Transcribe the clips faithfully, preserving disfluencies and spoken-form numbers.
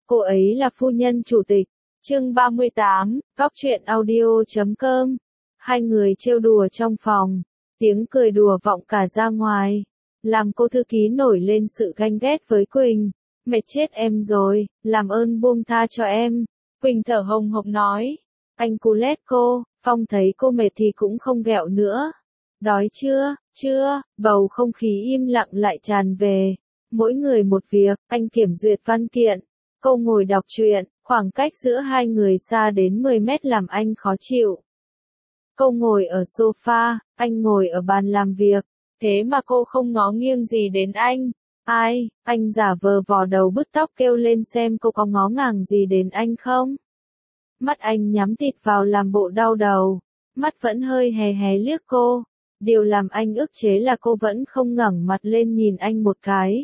Cô ấy là phu nhân chủ tịch. Chương ba mươi tám, góc truyện audio chấm com. Hai người trêu đùa trong phòng, tiếng cười đùa vọng cả ra ngoài, làm cô thư ký nổi lên sự ganh ghét với Quỳnh. Mệt chết em rồi, làm ơn buông tha cho em. Quỳnh thở hồng hộc nói. Anh cu lét cô, Phong thấy cô mệt thì cũng không ghẹo nữa. Đói chưa, chưa, bầu không khí im lặng lại tràn về. Mỗi người một việc, anh kiểm duyệt văn kiện. Cô ngồi đọc truyện, khoảng cách giữa hai người xa đến mười mét làm anh khó chịu. Cô ngồi ở sofa, anh ngồi ở bàn làm việc, thế mà cô không ngó nghiêng gì đến anh. Ai, anh giả vờ vò đầu bứt tóc kêu lên xem cô có ngó ngàng gì đến anh không. Mắt anh nhắm tịt vào làm bộ đau đầu, mắt vẫn hơi hé hé liếc cô. Điều làm anh ức chế là cô vẫn không ngẩng mặt lên nhìn anh một cái.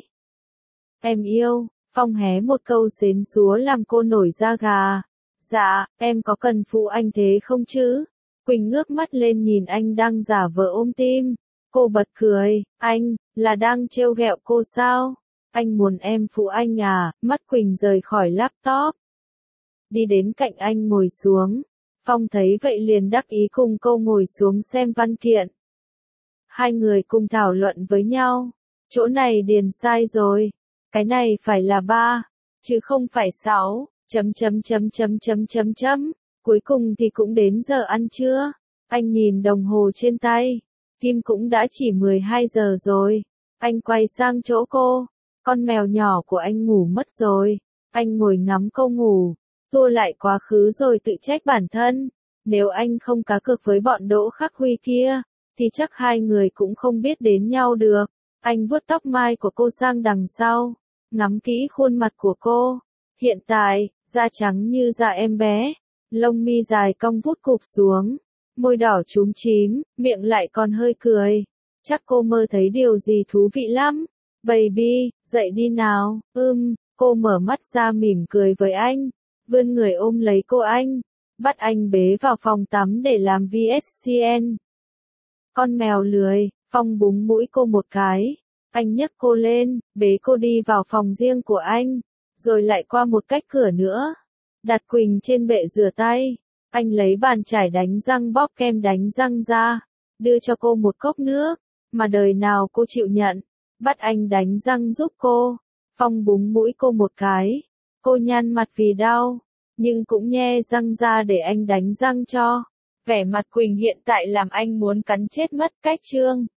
Em yêu. Phong hé một câu xến xúa làm cô nổi da gà. Dạ, em có cần phụ anh thế không chứ? Quỳnh ngước mắt lên nhìn anh đang giả vờ ôm tim. Cô bật cười, anh, là đang trêu ghẹo cô sao? Anh muốn em phụ anh à? Mắt Quỳnh rời khỏi laptop. Đi đến cạnh anh ngồi xuống. Phong thấy vậy liền đắc ý cùng cô ngồi xuống xem văn kiện. Hai người cùng thảo luận với nhau. Chỗ này điền sai rồi. Cái này phải là ba, chứ không phải sáu, chấm chấm chấm chấm chấm chấm chấm. Cuối cùng thì cũng đến giờ ăn trưa. Anh nhìn đồng hồ trên tay. Kim cũng đã chỉ mười hai giờ rồi. Anh quay sang chỗ cô. Con mèo nhỏ của anh ngủ mất rồi. Anh ngồi ngắm cô ngủ. Tua lại quá khứ rồi tự trách bản thân. Nếu anh không cá cược với bọn Đỗ Khắc Huy kia, thì chắc hai người cũng không biết đến nhau được. Anh vuốt tóc mai của cô sang đằng sau. Ngắm kỹ khuôn mặt của cô. Hiện tại, da trắng như da em bé. Lông mi dài cong vút cụp xuống. Môi đỏ chúm chím, miệng lại còn hơi cười. Chắc cô mơ thấy điều gì thú vị lắm. Baby, dậy đi nào. Ưm, cô mở mắt ra mỉm cười với anh. Vươn người ôm lấy cô anh. Bắt anh bế vào phòng tắm để làm vê ét xê en. Con mèo lười, Phong búng mũi cô một cái. Anh nhấc cô lên, bế cô đi vào phòng riêng của anh, rồi lại qua một cách cửa nữa. Đặt Quỳnh trên bệ rửa tay. Anh lấy bàn chải đánh răng bóp kem đánh răng ra, đưa cho cô một cốc nước, mà đời nào cô chịu nhận. Bắt anh đánh răng giúp cô. Phong búng mũi cô một cái. Cô nhăn mặt vì đau, nhưng cũng nhe răng ra để anh đánh răng cho. Vẻ mặt Quỳnh hiện tại làm anh muốn cắn chết mất. Cách chương